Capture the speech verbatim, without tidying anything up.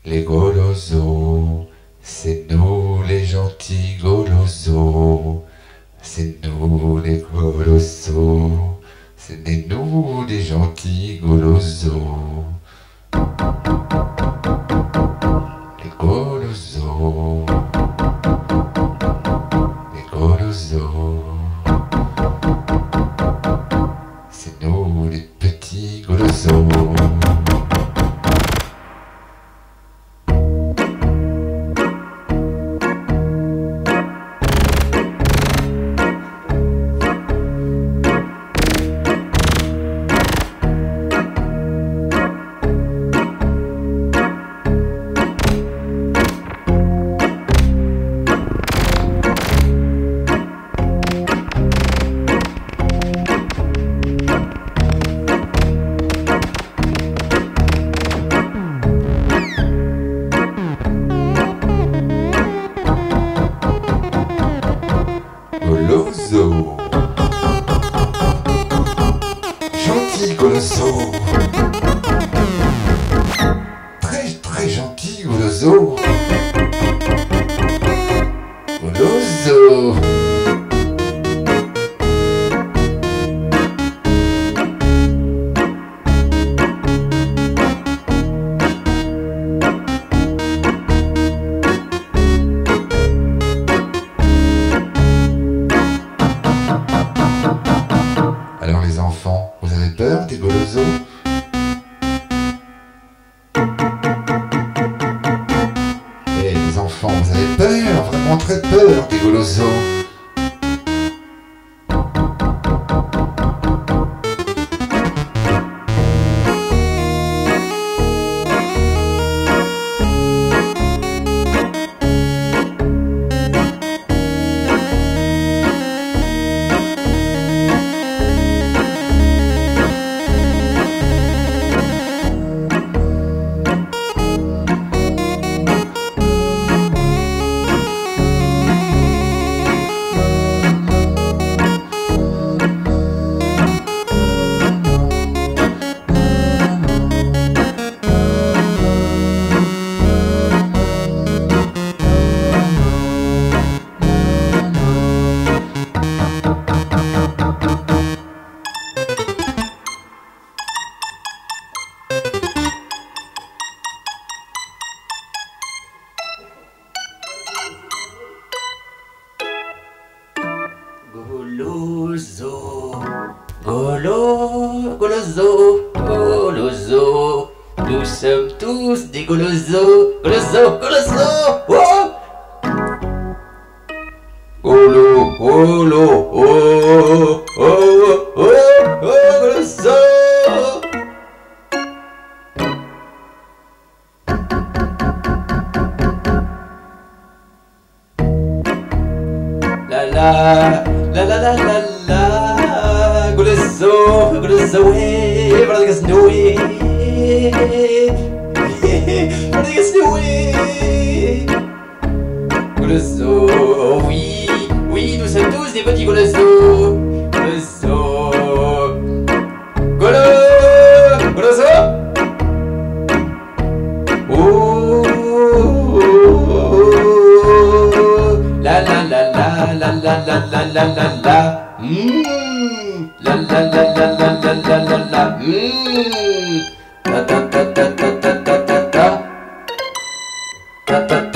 Les golosos, c'est nous les gentils golosos. C'est nous les golosos, c'est des nous des gentils golosos. Les golosos, les golosos, c'est nous les petits golosos. Goloso, gentil goloso, très très gentil goloso, goloso. Alors les enfants, vous avez peur des golosos? Eh les enfants, vous avez peur, vraiment très peur des golosos? Goloso, golo, goloso, goloso, nous sommes tous des golosos, goloso, goloso, oh! Golo, golo, oh, oh, oh, oh, oh, goloso! La la, la la la la la, goloso, goloso, eh, para que se no eh, para que se no eh, goloso, oui, oui, nous sommes tous des petits golosos, goloso, golo, goloso, oh, la la la la la la la la la la la, mmm, la la la la la la la la la, mmm, ta ta ta ta ta ta ta ta ta, ta ta.